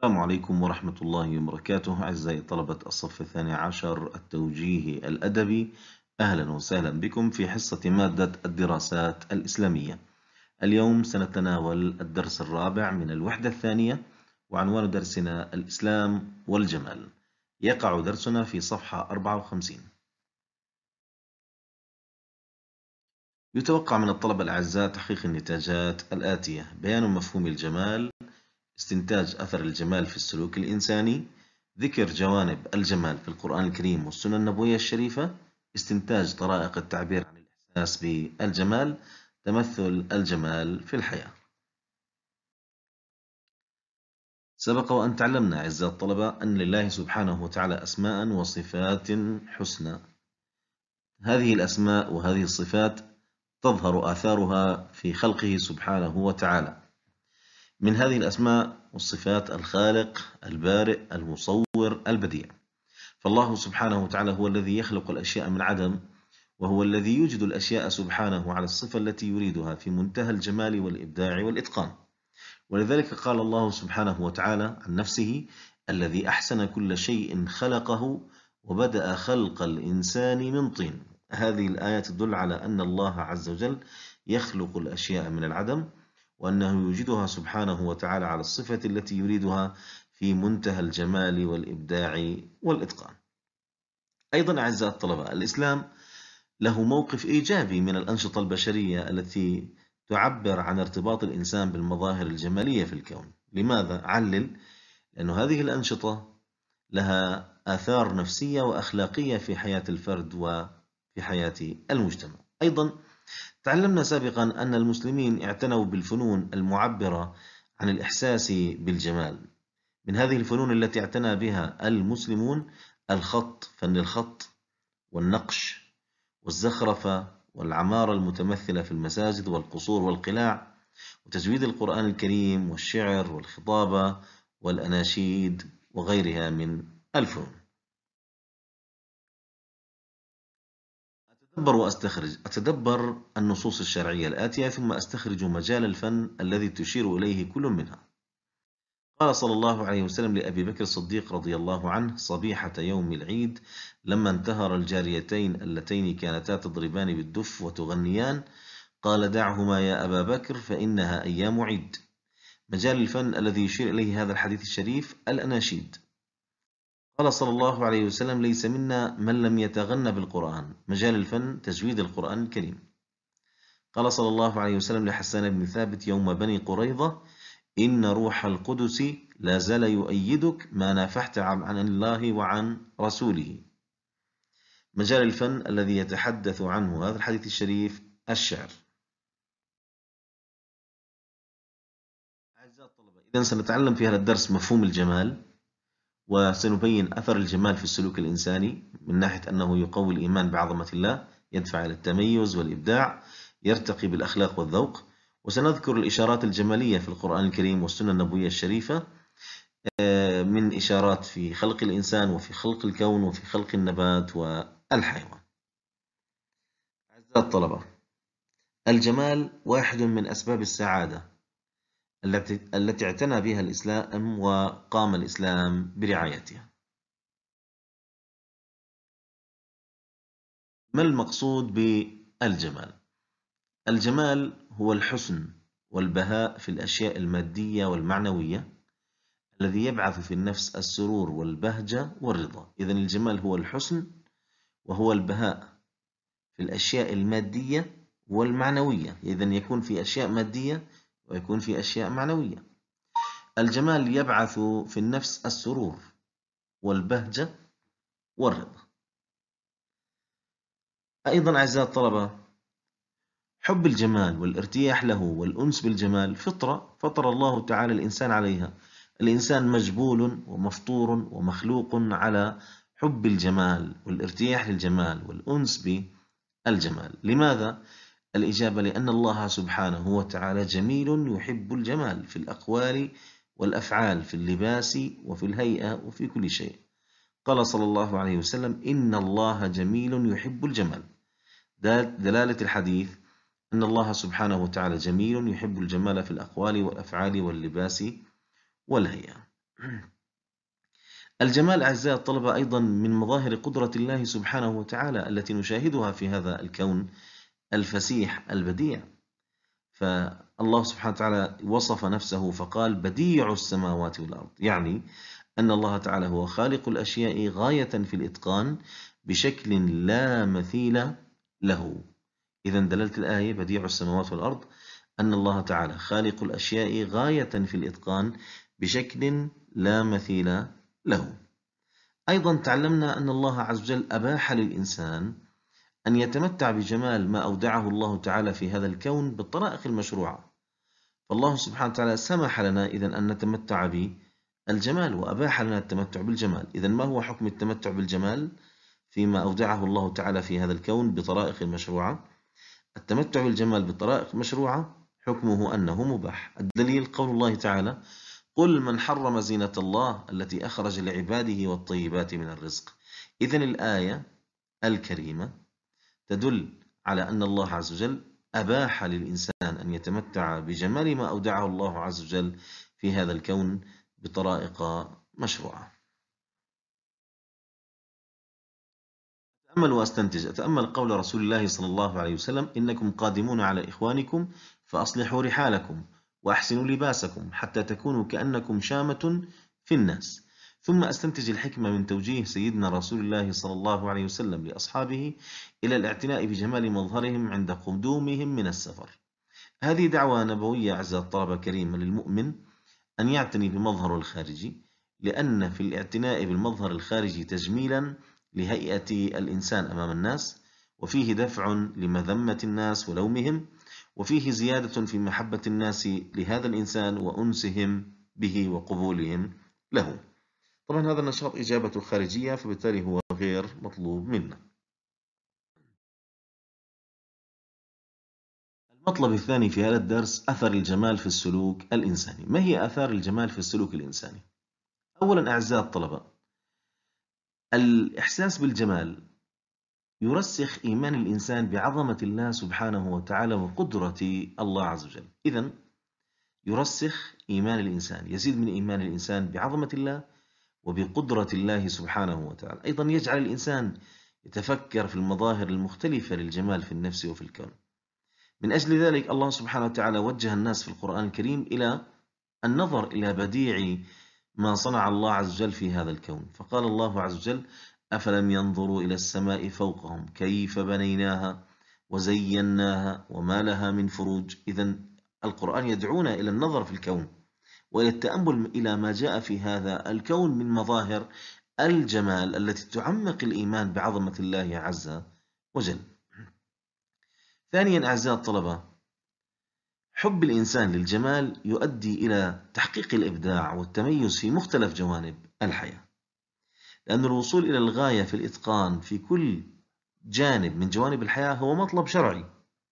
السلام عليكم ورحمة الله وبركاته. أعزائي طلبة الصف الثاني عشر التوجيه الأدبي، أهلا وسهلا بكم في حصة مادة الدراسات الإسلامية. اليوم سنتناول الدرس الرابع من الوحدة الثانية، وعنوان درسنا الإسلام والجمال. يقع درسنا في صفحة 54. يتوقع من الطلبة الأعزاء تحقيق النتاجات الآتية: بيان مفهوم الجمال، استنتاج أثر الجمال في السلوك الإنساني، ذكر جوانب الجمال في القرآن الكريم والسنة النبوية الشريفة، استنتاج طرائق التعبير عن الإحساس بالجمال، تمثل الجمال في الحياة. سبق وأن تعلمنا أعزائي الطلبة أن لله سبحانه وتعالى أسماء وصفات حسنى. هذه الأسماء وهذه الصفات تظهر آثارها في خلقه سبحانه وتعالى. من هذه الأسماء والصفات الخالق، البارئ، المصور، البديع. فالله سبحانه وتعالى هو الذي يخلق الأشياء من عدم، وهو الذي يوجد الأشياء سبحانه على الصفة التي يريدها في منتهى الجمال والإبداع والإتقان. ولذلك قال الله سبحانه وتعالى عن نفسه: الذي أحسن كل شيء خلقه وبدأ خلق الإنسان من طين. هذه الآية تدل على أن الله عز وجل يخلق الأشياء من العدم، وأنه يوجدها سبحانه وتعالى على الصفة التي يريدها في منتهى الجمال والإبداع والإتقان. أيضا أعزائي الطلبة، الإسلام له موقف إيجابي من الأنشطة البشرية التي تعبر عن ارتباط الإنسان بالمظاهر الجمالية في الكون. لماذا؟ علل. لأن هذه الأنشطة لها آثار نفسية وأخلاقية في حياة الفرد وفي حياة المجتمع. أيضا تعلمنا سابقا أن المسلمين اعتنوا بالفنون المعبرة عن الإحساس بالجمال. من هذه الفنون التي اعتنى بها المسلمون: الخط، فن الخط والنقش والزخرفة والعمارة المتمثلة في المساجد والقصور والقلاع، وتجويد القرآن الكريم والشعر والخطابة والأناشيد وغيرها من الفنون. أتدبر النصوص الشرعية الآتية ثم أستخرج مجال الفن الذي تشير إليه كل منها. قال صلى الله عليه وسلم لأبي بكر الصديق رضي الله عنه صبيحة يوم العيد لما انتهر الجاريتين اللتين كانتا تضربان بالدف وتغنيان: قال: دعهما يا أبا بكر فإنها أيام عيد. مجال الفن الذي يشير إليه هذا الحديث الشريف: الأناشيد. قال صلى الله عليه وسلم: ليس منا من لم يتغنى بالقرآن. مجال الفن: تجويد القرآن الكريم. قال صلى الله عليه وسلم لحسان بن ثابت يوم بني قريظة: إن روح القدس لا زال يؤيدك ما نافحت عن الله وعن رسوله. مجال الفن الذي يتحدث عنه هذا الحديث الشريف: الشعر. أعزائي الطلبة، إذن سنتعلم في هذا الدرس مفهوم الجمال، وسنبين أثر الجمال في السلوك الإنساني من ناحية أنه يقوي الإيمان بعظمة الله، يدفع إلى التميز والإبداع، يرتقي بالأخلاق والذوق. وسنذكر الإشارات الجمالية في القرآن الكريم والسنة النبوية الشريفة، من إشارات في خلق الإنسان وفي خلق الكون وفي خلق النبات والحيوان. أعزائي الطلبة، الجمال واحد من أسباب السعادة التي اعتنى بها الإسلام وقام الإسلام برعايتها. ما المقصود بالجمال؟ الجمال هو الحسن والبهاء في الأشياء المادية والمعنوية الذي يبعث في النفس السرور والبهجة والرضا. إذن الجمال هو الحسن وهو البهاء في الأشياء المادية والمعنوية. إذن يكون في أشياء مادية ويكون في أشياء معنوية. الجمال يبعث في النفس السرور والبهجة والرضا. أيضا أعزائي الطلبة، حب الجمال والارتياح له والأنس بالجمال فطرة فطر الله تعالى الإنسان عليها. الإنسان مجبول ومفطور ومخلوق على حب الجمال والارتياح للجمال والأنس بالجمال. لماذا؟ الإجابة: لأن الله سبحانه وتعالى جميل يحب الجمال في الأقوال والأفعال، في اللباس وفي الهيئة وفي كل شيء. قال صلى الله عليه وسلم: إن الله جميل يحب الجمال. دلالة الحديث أن الله سبحانه وتعالى جميل يحب الجمال في الأقوال والأفعال واللباس والهيئة. الجمال أعزائي الطلبة أيضا من مظاهر قدرة الله سبحانه وتعالى التي نشاهدها في هذا الكون الفسيح البديع. فالله سبحانه وتعالى وصف نفسه فقال بديع السماوات والأرض، يعني أن الله تعالى هو خالق الأشياء غاية في الإتقان بشكل لا مثيل له. إذا دلالة الآية بديع السماوات والأرض أن الله تعالى خالق الأشياء غاية في الإتقان بشكل لا مثيل له. أيضا تعلمنا أن الله عز وجل أباح للإنسان أن يتمتع بجمال ما أودعه الله تعالى في هذا الكون بالطرائق المشروعة. فالله سبحانه وتعالى سمح لنا إذن أن نتمتع بالجمال وأباح لنا التمتع بالجمال. إذن ما هو حكم التمتع بالجمال فيما أودعه الله تعالى في هذا الكون بطرائق مشروعة؟ التمتع بالجمال بطرائق مشروعة حكمه أنه مباح. الدليل قول الله تعالى قل من حرم زينة الله التي أخرج لعباده والطيبات من الرزق. إذن الآية الكريمة تدل على أن الله عز وجل أباح للإنسان أن يتمتع بجمال ما أودعه الله عز وجل في هذا الكون بطرائق مشروعة. أتأمل وأستنتج. أتأمل قول رسول الله صلى الله عليه وسلم إنكم قادمون على إخوانكم فأصلحوا رحالكم وأحسنوا لباسكم حتى تكونوا كأنكم شامة في الناس. ثم أستنتج الحكمة من توجيه سيدنا رسول الله صلى الله عليه وسلم لأصحابه إلى الاعتناء بجمال مظهرهم عند قدومهم من السفر. هذه دعوة نبوية أعزائي الطلبة كريمة للمؤمن أن يعتني بمظهره الخارجي، لأن في الاعتناء بالمظهر الخارجي تجميلا لهيئة الإنسان أمام الناس، وفيه دفع لمذمة الناس ولومهم، وفيه زيادة في محبة الناس لهذا الإنسان وأنسهم به وقبولهم له. طبعا هذا النشاط إجابته خارجية، فبالتالي هو غير مطلوب منا. المطلب الثاني في هذا الدرس أثر الجمال في السلوك الإنساني. ما هي آثار الجمال في السلوك الإنساني؟ أولا أعزائي الطلبة، الإحساس بالجمال يرسخ إيمان الإنسان بعظمة الله سبحانه وتعالى وقدرة الله عز وجل. إذن يرسخ إيمان الإنسان، يزيد من إيمان الإنسان بعظمة الله وبقدرة الله سبحانه وتعالى. أيضا يجعل الإنسان يتفكر في المظاهر المختلفة للجمال في النفس وفي الكون. من أجل ذلك الله سبحانه وتعالى وجه الناس في القرآن الكريم إلى النظر إلى بديع ما صنع الله عز وجل في هذا الكون. فقال الله عز وجل أفلم ينظروا إلى السماء فوقهم كيف بنيناها وزيناها وما لها من فروج. إذن القرآن يدعونا إلى النظر في الكون وإلى التأمل إلى ما جاء في هذا الكون من مظاهر الجمال التي تعمق الإيمان بعظمة الله عز وجل. ثانيا أعزائي الطلبة، حب الإنسان للجمال يؤدي إلى تحقيق الإبداع والتميز في مختلف جوانب الحياة، لأن الوصول إلى الغاية في الإتقان في كل جانب من جوانب الحياة هو مطلب شرعي.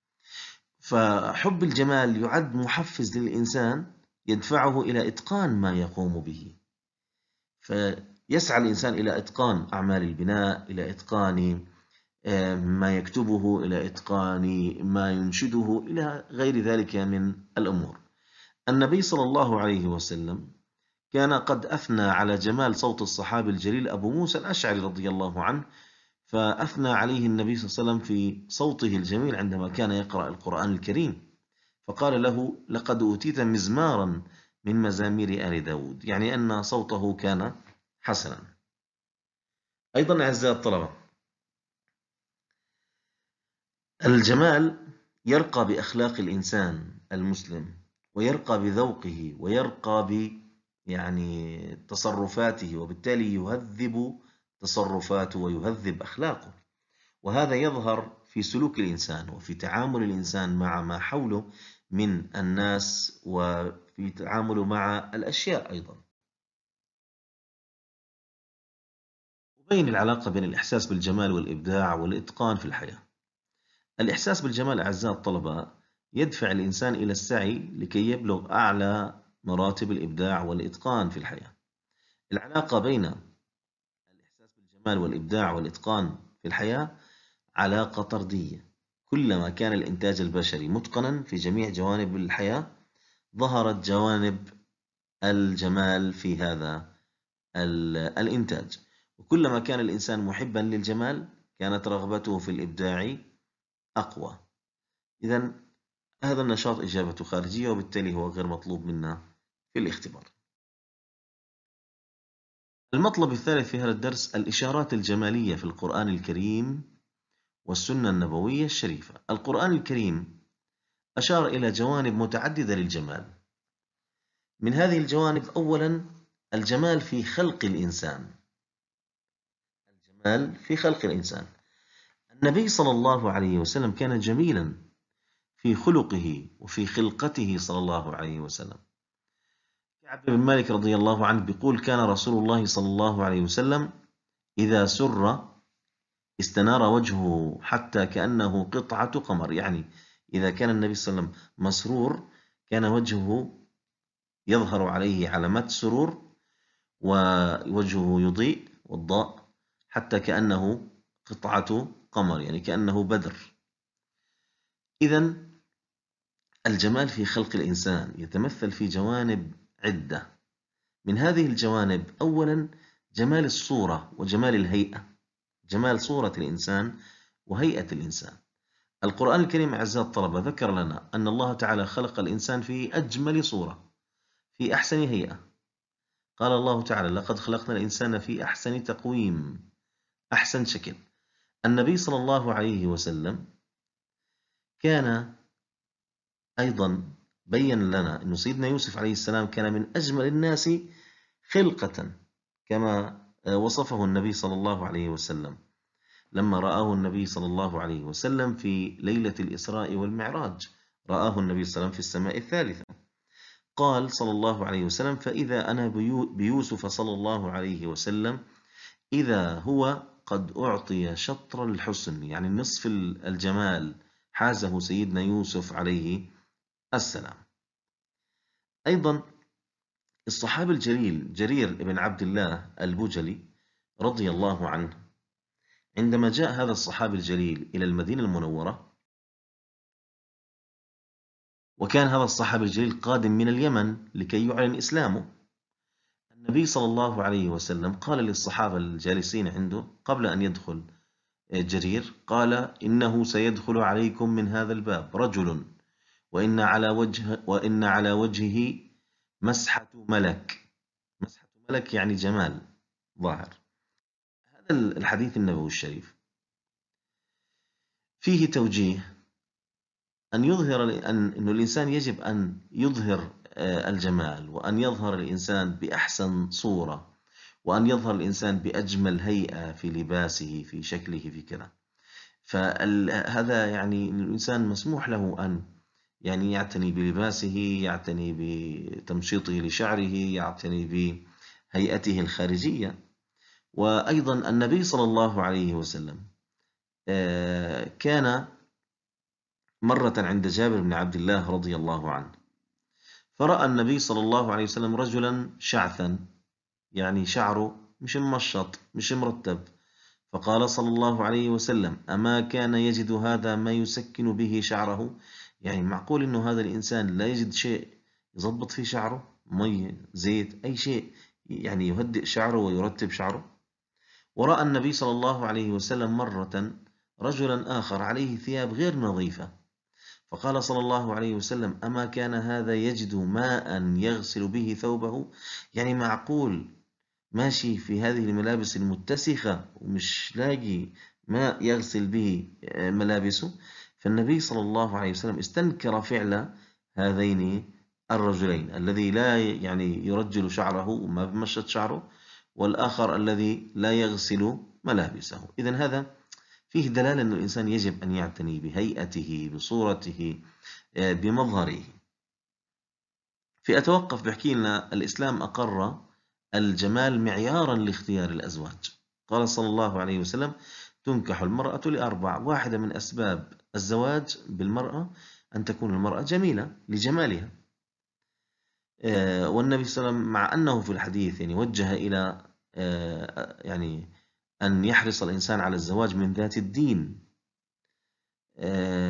فحب الجمال يعد محفز للإنسان يدفعه إلى إتقان ما يقوم به، فيسعى الإنسان إلى إتقان أعمال البناء، إلى إتقان ما يكتبه، إلى إتقان ما ينشده، إلى غير ذلك من الأمور. النبي صلى الله عليه وسلم كان قد أثنى على جمال صوت الصحابي الجليل أبو موسى الأشعري رضي الله عنه، فأثنى عليه النبي صلى الله عليه وسلم في صوته الجميل عندما كان يقرأ القرآن الكريم، فقال له لقد أوتيت مزمارا من مزامير آل داود، يعني أن صوته كان حسنا. أيضا أعزائي الطلبة، الجمال يرقى بأخلاق الإنسان المسلم، ويرقى بذوقه، ويرقى يعني تصرفاته، وبالتالي يهذب تصرفاته ويهذب أخلاقه. وهذا يظهر في سلوك الإنسان وفي تعامل الإنسان مع ما حوله من الناس وفي تعامله مع الأشياء. أيضا وبين العلاقة بين الإحساس بالجمال والإبداع والإتقان في الحياة. الإحساس بالجمال أعزائي الطلبة يدفع الإنسان إلى السعي لكي يبلغ أعلى مراتب الإبداع والإتقان في الحياة. العلاقة بين الإحساس بالجمال والإبداع والإتقان في الحياة علاقة طردية. كلما كان الإنتاج البشري متقنا في جميع جوانب الحياة ظهرت جوانب الجمال في هذا الإنتاج. وكلما كان الإنسان محبا للجمال كانت رغبته في الإبداع أقوى. إذا هذا النشاط إجابته خارجية، وبالتالي هو غير مطلوب منا في الاختبار. المطلب الثالث في هذا الدرس الإشارات الجمالية في القرآن الكريم والسنة النبوية الشريفة. القرآن الكريم أشار إلى جوانب متعددة للجمال. من هذه الجوانب أولا الجمال في خلق الإنسان. الجمال في خلق الإنسان. النبي صلى الله عليه وسلم كان جميلا في خلقه وفي خلقته صلى الله عليه وسلم. كعب بن مالك رضي الله عنه بيقول كان رسول الله صلى الله عليه وسلم إذا سر استنار وجهه حتى كأنه قطعة قمر. يعني إذا كان النبي صلى الله عليه وسلم مسرور كان وجهه يظهر عليه علامات سرور ووجهه يضيء والضاء حتى كأنه قطعة قمر، يعني كأنه بدر. إذا الجمال في خلق الإنسان يتمثل في جوانب عدة. من هذه الجوانب أولا جمال الصورة وجمال الهيئة، جمال صورة الإنسان وهيئة الإنسان. القرآن الكريم أعزائي الطلبة ذكر لنا أن الله تعالى خلق الإنسان في أجمل صورة، في أحسن هيئة. قال الله تعالى لقد خلقنا الإنسان في أحسن تقويم، أحسن شكل. النبي صلى الله عليه وسلم كان أيضا بين لنا أن سيدنا يوسف عليه السلام كان من أجمل الناس خلقة كما وصفه النبي صلى الله عليه وسلم لما رآه النبي صلى الله عليه وسلم في ليلة الإسراء والمعراج. رآه النبي صلى الله عليه وسلم في السماء الثالثة. قال صلى الله عليه وسلم فإذا أنا بيوسف صلى الله عليه وسلم إذا هو قد أعطي شطر الحسن، يعني نصف الجمال حازه سيدنا يوسف عليه السلام. أيضا الصحابي الجليل جرير بن عبد الله البجلي رضي الله عنه عندما جاء هذا الصحابي الجليل إلى المدينة المنورة، وكان هذا الصحابي الجليل قادم من اليمن لكي يعلن إسلامه، النبي صلى الله عليه وسلم قال للصحابة الجالسين عنده قبل أن يدخل جرير، قال إنه سيدخل عليكم من هذا الباب رجل وإن على وجهه مسحة ملك. مسحة ملك يعني جمال ظاهر. هذا الحديث النبوي الشريف فيه توجيه أن يظهر أن الإنسان يجب أن يظهر الجمال، وأن يظهر الإنسان بأحسن صورة، وأن يظهر الإنسان بأجمل هيئة في لباسه في شكله في كذا. فهذا يعني الإنسان مسموح له أن يعني يعتني بلباسه، يعتني بتمشيطه لشعره، يعتني بهيئته الخارجية. وأيضا النبي صلى الله عليه وسلم كان مرة عند جابر بن عبد الله رضي الله عنه، فرأى النبي صلى الله عليه وسلم رجلا شعثا، يعني شعره مش ممشط مش مرتب، فقال صلى الله عليه وسلم أما كان يجد هذا ما يسكن به شعره؟ يعني معقول إنه هذا الإنسان لا يجد شيء يضبط فيه شعره، مي زيت أي شيء يعني يهدئ شعره ويرتب شعره؟ ورأى النبي صلى الله عليه وسلم مرة رجلا آخر عليه ثياب غير نظيفة، فقال صلى الله عليه وسلم أما كان هذا يجد ماء يغسل به ثوبه؟ يعني معقول ماشي في هذه الملابس المتسخة ومش لاقي ماء يغسل به ملابسه؟ فالنبي صلى الله عليه وسلم استنكر فعل هذين الرجلين، الذي لا يعني يرجل شعره وما بمشط شعره، والآخر الذي لا يغسل ملابسه. إذن هذا فيه دلالة أن الإنسان يجب أن يعتني بهيئته بصورته بمظهره. في أتوقف بحكي لنا الإسلام أقر الجمال معيارا لاختيار الأزواج. قال صلى الله عليه وسلم تنكح المرأة لأربع، واحدة من أسباب الزواج بالمرأة أن تكون المرأة جميلة لجمالها. والنبي صلى الله عليه وسلم مع أنه في الحديث يعني وجه إلى يعني أن يحرص الإنسان على الزواج من ذات الدين،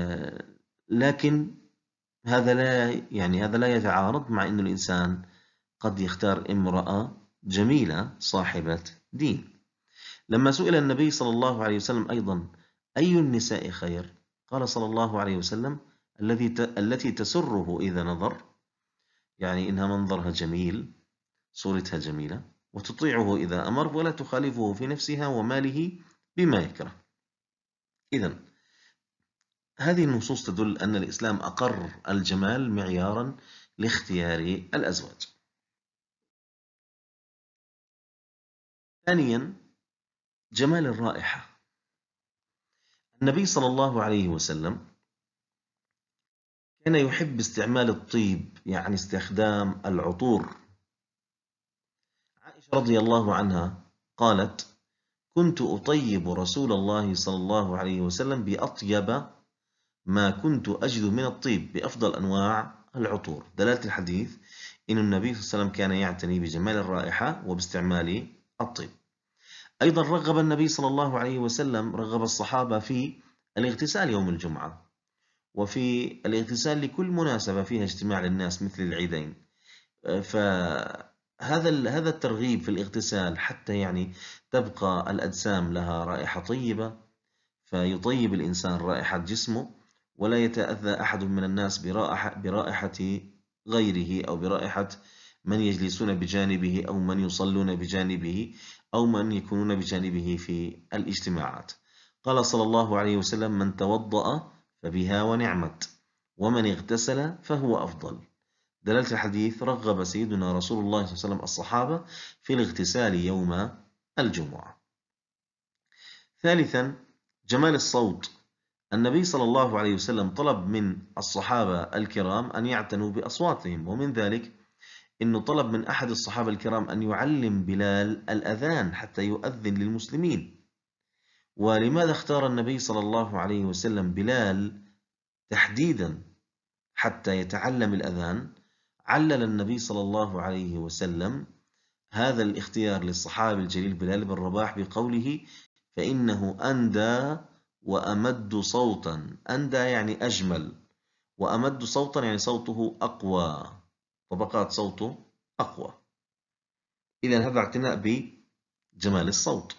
لكن هذا لا يتعارض مع أن الإنسان قد يختار امرأة جميلة صاحبة دين. لما سئل النبي صلى الله عليه وسلم أيضا أي النساء خير، قال صلى الله عليه وسلم التي تسره إذا نظر، يعني إنها منظرها جميل، صورتها جميلة، وتطيعه إذا أمر ولا تخالفه في نفسها وماله بما يكره. إذن هذه النصوص تدل أن الإسلام أقر الجمال معيارا لاختيار الأزواج. ثانيا، جمال الرائحة. النبي صلى الله عليه وسلم كان يحب استعمال الطيب، يعني استخدام العطور. عائشة رضي الله عنها قالت: كنت أطيب رسول الله صلى الله عليه وسلم بأطيب ما كنت أجد من الطيب، بأفضل أنواع العطور. دلالة الحديث أن النبي صلى الله عليه وسلم كان يعتني بجمال الرائحة وباستعمال الطيب. أيضا رغب النبي صلى الله عليه وسلم، رغب الصحابة في الاغتسال يوم الجمعة، وفي الاغتسال لكل مناسبة فيها اجتماع للناس مثل العيدين. فهذا الترغيب في الاغتسال حتى يعني تبقى الأجسام لها رائحة طيبة، فيطيب الإنسان رائحة جسمه، ولا يتأذى أحد من الناس برائحة غيره، أو برائحة من يجلسون بجانبه، أو من يصلون بجانبه، أو من يكونون بجانبه في الاجتماعات. قال صلى الله عليه وسلم: من توضأ فبها ونعمت، ومن اغتسل فهو أفضل. دلالة الحديث رغب سيدنا رسول الله صلى الله عليه وسلم الصحابة في الاغتسال يوم الجمعة. ثالثا، جمال الصوت. النبي صلى الله عليه وسلم طلب من الصحابة الكرام أن يعتنوا بأصواتهم، ومن ذلك أنه طلب من أحد الصحابة الكرام أن يعلم بلال الأذان حتى يؤذن للمسلمين. ولماذا اختار النبي صلى الله عليه وسلم بلال تحديدا حتى يتعلم الأذان؟ علل النبي صلى الله عليه وسلم هذا الاختيار للصحابي الجليل بلال بن رباح بقوله: فإنه أندى وأمد صوتا. أندى يعني أجمل، وأمد صوتا يعني صوته أقوى، طبقات صوته أقوى. إذا هذا اعتناء بجمال الصوت.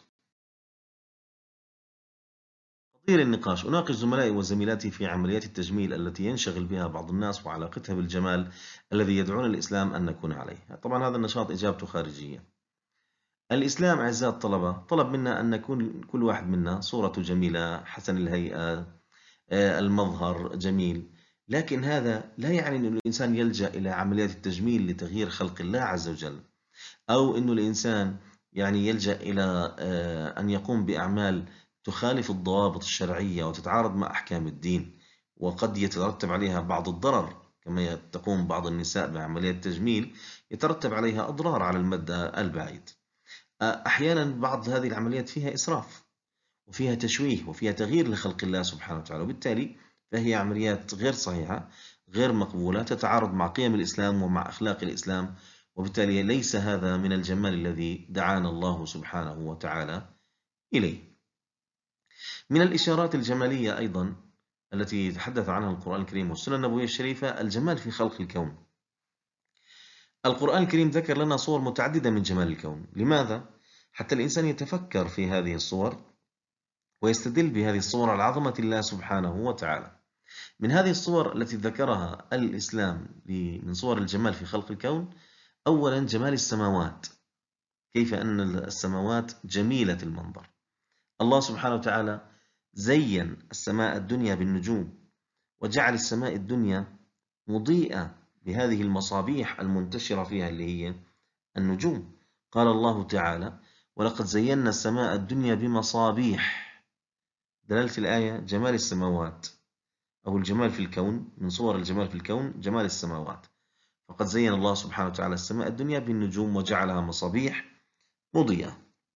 تطوير النقاش. أناقش زملائي وزميلاتي في عمليات التجميل التي ينشغل بها بعض الناس وعلاقتها بالجمال الذي يدعون الإسلام أن نكون عليه. طبعا هذا النشاط إجابته خارجية. الإسلام أعزائي الطلبة طلب منا أن نكون كل واحد منا صورته جميلة، حسن الهيئة، المظهر جميل، لكن هذا لا يعني أن الإنسان يلجأ إلى عمليات التجميل لتغيير خلق الله عز وجل، أو أن الإنسان يعني يلجأ إلى أن يقوم بأعمال تخالف الضوابط الشرعية وتتعارض مع أحكام الدين، وقد يترتب عليها بعض الضرر، كما تقوم بعض النساء بعمليات تجميل يترتب عليها أضرار على المدى البعيد. أحيانا بعض هذه العمليات فيها إسراف، وفيها تشويه، وفيها تغيير لخلق الله سبحانه وتعالى، وبالتالي فهي عمليات غير صحيحة، غير مقبولة، تتعارض مع قيم الإسلام ومع أخلاق الإسلام، وبالتالي ليس هذا من الجمال الذي دعانا الله سبحانه وتعالى إليه. من الإشارات الجمالية أيضا التي يتحدث عنها القرآن الكريم والسنة النبوية الشريفة الجمال في خلق الكون. القرآن الكريم ذكر لنا صور متعددة من جمال الكون. لماذا؟ حتى الإنسان يتفكر في هذه الصور ويستدل بهذه الصور على عظمة الله سبحانه وتعالى. من هذه الصور التي ذكرها الإسلام من صور الجمال في خلق الكون، أولا جمال السماوات، كيف أن السماوات جميلة المنظر. الله سبحانه وتعالى زين السماء الدنيا بالنجوم، وجعل السماء الدنيا مضيئة بهذه المصابيح المنتشرة فيها اللي هي النجوم. قال الله تعالى: ولقد زينا السماء الدنيا بمصابيح. دلالة الآية جمال السماوات، أو الجمال في الكون، من صور الجمال في الكون جمال السماوات. فقد زين الله سبحانه وتعالى السماء الدنيا بالنجوم وجعلها مصابيح مضيئة.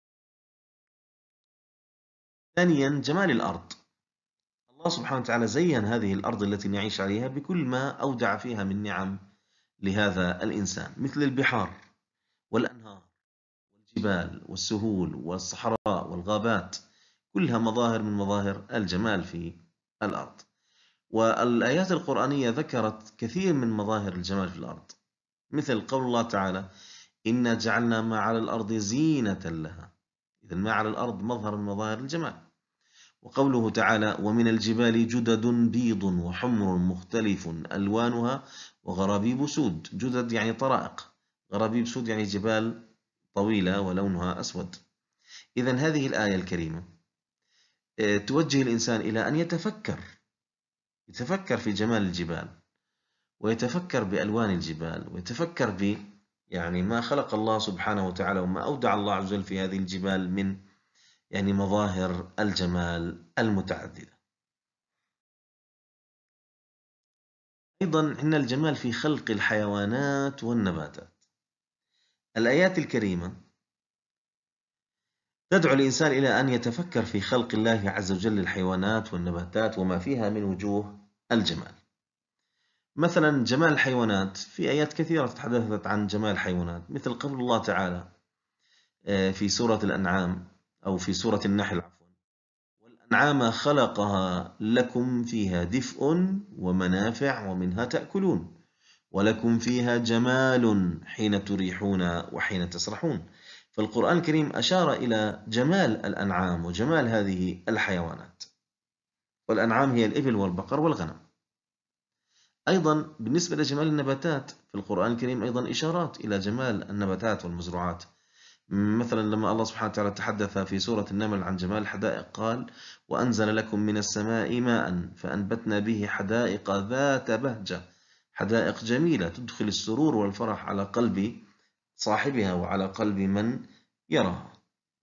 ثانيا جمال الأرض. الله سبحانه وتعالى زين هذه الأرض التي نعيش عليها بكل ما أودع فيها من نعم لهذا الإنسان، مثل البحار والأنهار والجبال والسهول والصحراء والغابات، كلها مظاهر من مظاهر الجمال في الأرض. والآيات القرآنية ذكرت كثير من مظاهر الجمال في الأرض، مثل قول الله تعالى: إنا جعلنا ما على الأرض زينة لها. إذن ما على الأرض مظهر من مظاهر الجمال. وقوله تعالى: ومن الجبال جدد بيض وحمر مختلف ألوانها وغرابيب سود. جدد يعني طرائق، غرابيب سود يعني جبال طويلة ولونها أسود. إذن هذه الآية الكريمة توجه الإنسان إلى أن يتفكر في جمال الجبال، ويتفكر بألوان الجبال، ويتفكر يعني ما خلق الله سبحانه وتعالى وما أودع الله عز وجل في هذه الجبال من يعني مظاهر الجمال المتعددة. أيضا إن الجمال في خلق الحيوانات والنباتات. الآيات الكريمة تدعو الإنسان إلى أن يتفكر في خلق الله عز وجل للحيوانات والنباتات وما فيها من وجوه الجمال. مثلا جمال الحيوانات، في آيات كثيرة تحدثت عن جمال الحيوانات، مثل قول الله تعالى في سورة الأنعام أو في سورة النحل عفوا: والأنعام خلقها لكم فيها دفء ومنافع ومنها تأكلون ولكم فيها جمال حين تريحون وحين تسرحون. فالقرآن الكريم أشار إلى جمال الأنعام وجمال هذه الحيوانات، والأنعام هي الإبل والبقر والغنم. أيضا بالنسبة لجمال النباتات، في القرآن الكريم أيضا إشارات إلى جمال النباتات والمزروعات. مثلا لما الله سبحانه وتعالى تحدث في سورة النمل عن جمال الحدائق قال: وأنزل لكم من السماء ماء فأنبتنا به حدائق ذات بهجة. حدائق جميلة تدخل السرور والفرح على قلب صاحبها وعلى قلب من يراها.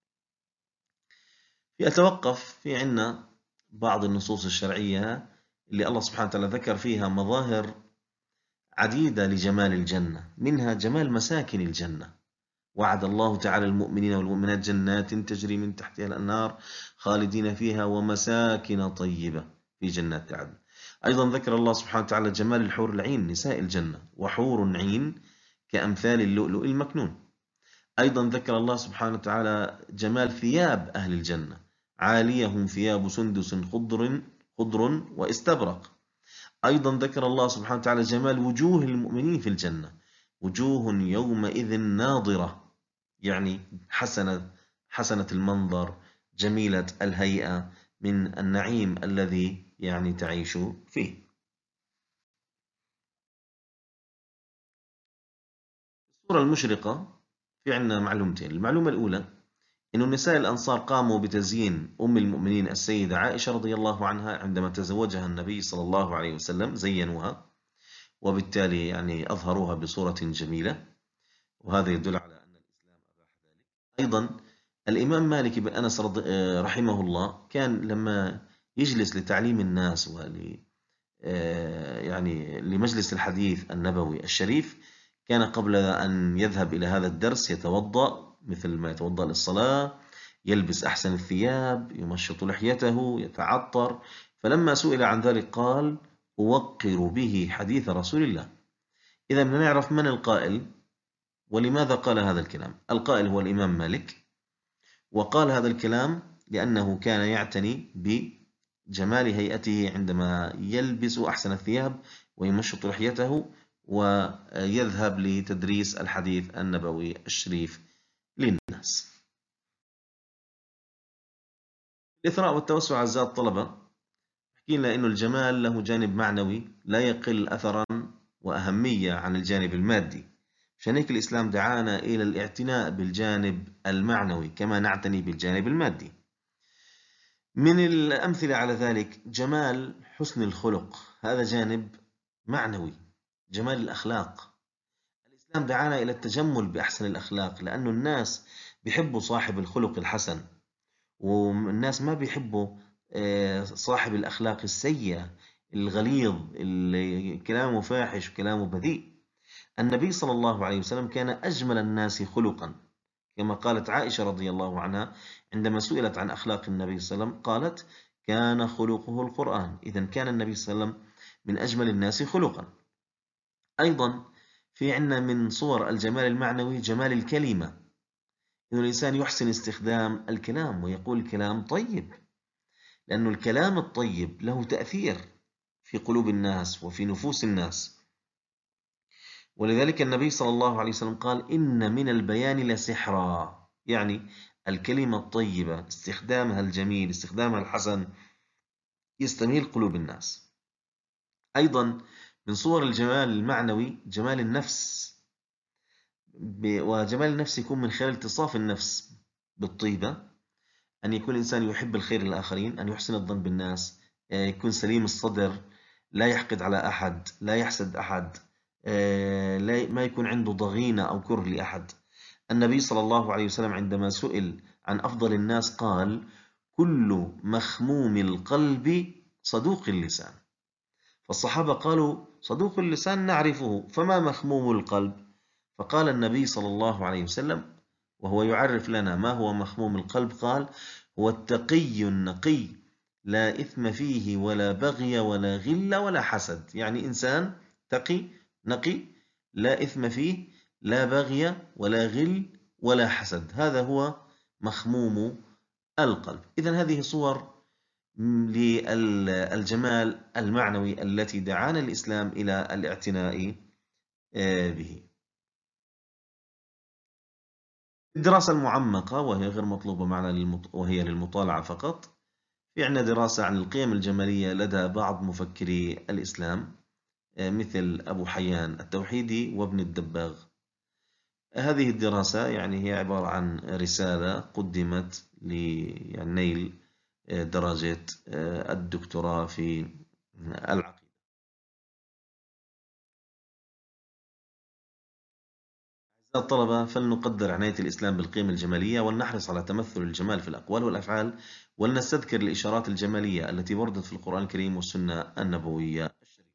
في عنا بعض النصوص الشرعية اللي الله سبحانه وتعالى ذكر فيها مظاهر عديدة لجمال الجنة، منها جمال مساكن الجنة. وعد الله تعالى المؤمنين والمؤمنات جنات تجري من تحتها الأنهار خالدين فيها ومساكن طيبة في جنات عدن. أيضا ذكر الله سبحانه وتعالى جمال الحور العين نساء الجنة: وحور عين كأمثال اللؤلؤ المكنون. أيضا ذكر الله سبحانه وتعالى جمال ثياب أهل الجنة: عاليهم ثياب سندس خضر واستبرق. أيضا ذكر الله سبحانه وتعالى جمال وجوه المؤمنين في الجنة: وجوه يومئذ ناضرة، يعني حسنة المنظر، جميلة الهيئة من النعيم الذي يعني تعيش فيه. الصورة المشرقة في عندنا معلومتين. المعلومة الأولى إن نساء الأنصار قاموا بتزيين أم المؤمنين السيدة عائشة رضي الله عنها عندما تزوجها النبي صلى الله عليه وسلم، زينوها وبالتالي يعني أظهروها بصورة جميلة، وهذا يدل على أن الإسلام أباح ذلك. أيضا الإمام مالك بن أنس رحمه الله كان لما يجلس لتعليم الناس يعني لمجلس الحديث النبوي الشريف، كان قبل أن يذهب إلى هذا الدرس يتوضأ مثل ما يتوضأ للصلاة، يلبس أحسن الثياب، يمشط لحيته، يتعطر. فلما سئل عن ذلك قال: أوقر به حديث رسول الله. إذا نعرف من القائل ولماذا قال هذا الكلام. القائل هو الإمام مالك، وقال هذا الكلام لأنه كان يعتني بجمال هيئته عندما يلبس أحسن الثياب ويمشط لحيته ويذهب لتدريس الحديث النبوي الشريف للناس. الإثراء والتوسع أعزائي الطلبة، حكينا إنه الجمال له جانب معنوي لا يقل أثرا وأهمية عن الجانب المادي، عشان هيك الإسلام دعانا إلى الاعتناء بالجانب المعنوي كما نعتني بالجانب المادي. من الأمثلة على ذلك جمال حسن الخلق، هذا جانب معنوي. جمال الأخلاق، الإسلام دعانا إلى التجمل بأحسن الأخلاق، لأنه الناس بيحبوا صاحب الخلق الحسن، والناس ما بيحبوا صاحب الأخلاق السيئة الغليظ اللي كلامه فاحش وكلامه بذيء. النبي صلى الله عليه وسلم كان أجمل الناس خلقا، كما قالت عائشة رضي الله عنها عندما سئلت عن أخلاق النبي صلى الله عليه وسلم قالت: كان خلقه القرآن. إذن كان النبي صلى الله عليه وسلم من أجمل الناس خلقا. أيضا في عندنا من صور الجمال المعنوي جمال الكلمة، إنه الإنسان يحسن استخدام الكلام ويقول كلام طيب، لأن الكلام الطيب له تأثير في قلوب الناس وفي نفوس الناس. ولذلك النبي صلى الله عليه وسلم قال إن من البيان لسحرا، يعني الكلمة الطيبة استخدامها الجميل استخدامها الحسن يستميل قلوب الناس. أيضا من صور الجمال المعنوي جمال النفس، وجمال النفس يكون من خلال اتصاف النفس بالطيبة، أن يكون الإنسان يحب الخير للآخرين، أن يحسن الظن بالناس، يكون سليم الصدر، لا يحقد على أحد، لا يحسد أحد، ما يكون عنده ضغينة أو كره لأحد. النبي صلى الله عليه وسلم عندما سئل عن أفضل الناس قال: كل مخموم القلب صدوق اللسان. فالصحابة قالوا: صدوق اللسان نعرفه، فما مخموم القلب؟ فقال النبي صلى الله عليه وسلم وهو يعرف لنا ما هو مخموم القلب، قال: هو التقي النقي، لا إثم فيه ولا بغي ولا غل ولا حسد. يعني إنسان تقي نقي لا إثم فيه، لا بغي ولا غل ولا حسد، هذا هو مخموم القلب. إذن هذه صور للجمال المعنوي التي دعانا الإسلام إلى الاعتناء به. الدراسة المعمقة وهي غير مطلوبة معنا وهي للمطالعة فقط، في عندنا دراسة عن القيم الجمالية لدى بعض مفكري الإسلام مثل أبو حيان التوحيدي وابن الدباغ. هذه الدراسة يعني هي عبارة عن رسالة قدمت لنيل درجة الدكتوراه في العقيدة. أعزائي الطلبة، فلنقدر عناية الإسلام بالقيم الجمالية، ولنحرص على تمثل الجمال في الأقوال والأفعال، ولنستذكر الإشارات الجمالية التي وردت في القرآن الكريم والسنة النبوية الشريفة.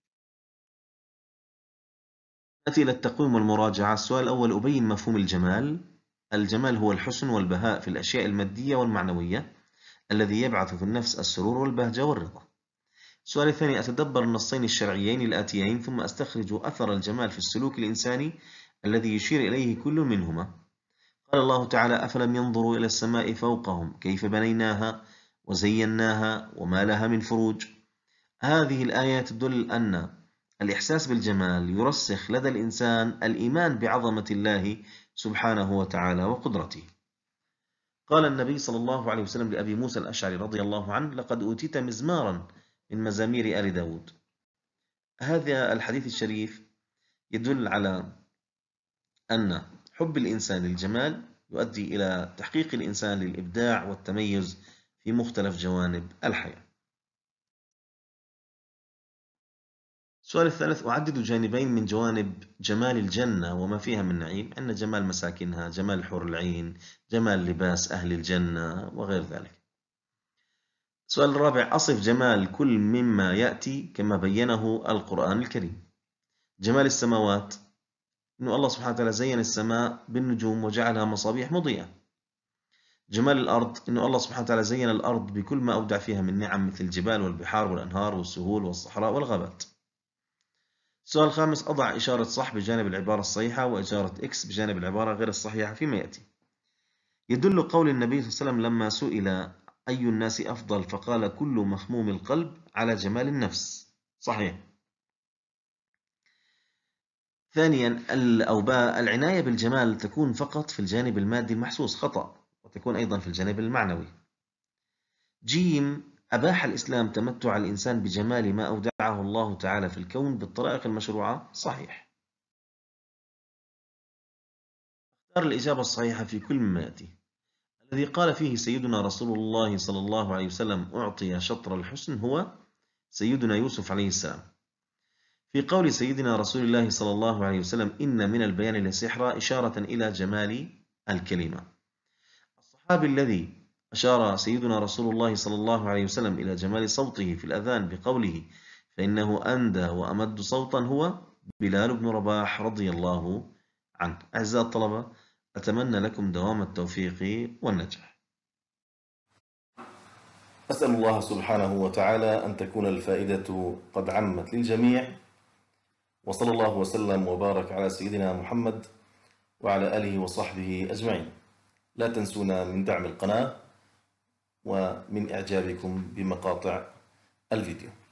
نأتي إلى التقويم والمراجعة. السؤال الأول: أبين مفهوم الجمال. الجمال هو الحسن والبهاء في الأشياء المادية والمعنوية الذي يبعث في النفس السرور والبهجة والرضا. السؤال الثاني: أتدبر النصين الشرعيين الآتيين ثم أستخرج أثر الجمال في السلوك الإنساني الذي يشير إليه كل منهما. قال الله تعالى: أفلم ينظروا إلى السماء فوقهم كيف بنيناها وزيناها وما لها من فروج. هذه الآية تدل أن الإحساس بالجمال يرسخ لدى الإنسان الإيمان بعظمة الله سبحانه وتعالى وقدرته. قال النبي صلى الله عليه وسلم لأبي موسى الأشعري رضي الله عنه: لقد أوتيت مزمارا من مزامير آل داود. هذا الحديث الشريف يدل على أن حب الإنسان للجمال يؤدي إلى تحقيق الإنسان للإبداع والتميز في مختلف جوانب الحياة. السؤال الثالث: أعدد جانبين من جوانب جمال الجنة وما فيها من نعيم. عندنا جمال مساكنها، جمال حور العين، جمال لباس أهل الجنة وغير ذلك. السؤال الرابع: أصف جمال كل مما يأتي كما بينه القرآن الكريم. جمال السماوات، إنه الله سبحانه وتعالى زين السماء بالنجوم وجعلها مصابيح مضيئة. جمال الأرض، إنه الله سبحانه وتعالى زين الأرض بكل ما أودع فيها من نعم مثل الجبال والبحار والأنهار والسهول والصحراء والغابات. السؤال الخامس: أضع إشارة صح بجانب العبارة الصحيحة وإشارة إكس بجانب العبارة غير الصحيحة فيما يأتي. يدل قول النبي صلى الله عليه وسلم لما سئل أي الناس أفضل فقال: كل مخموم القلب، على جمال النفس. صحيح. ثانيا العناية بالجمال تكون فقط في الجانب المادي المحسوس، خطأ، وتكون أيضا في الجانب المعنوي. جيم: أباح الإسلام تمتع الإنسان بجمال ما أودعه الله تعالى في الكون بالطرائق المشروعة. صحيح. اختار الإجابة الصحيحة في كل ما يأتي. الذي قال فيه سيدنا رسول الله صلى الله عليه وسلم: أعطي شطر الحسن هو سيدنا يوسف عليه السلام. في قول سيدنا رسول الله صلى الله عليه وسلم: إن من البيان لسحرا، إشارة إلى جمال الكلمة. الصحابي الذي أشار سيدنا رسول الله صلى الله عليه وسلم إلى جمال صوته في الأذان بقوله: فإنه أندى وأمد صوتا، هو بلال بن رباح رضي الله عنه. أعزائي الطلبة، أتمنى لكم دوام التوفيق والنجاح. أسأل الله سبحانه وتعالى أن تكون الفائدة قد عمت للجميع، وصلى الله وسلم وبارك على سيدنا محمد وعلى آله وصحبه أجمعين. لا تنسونا من دعم القناة ومن إعجابكم بمقاطع الفيديو.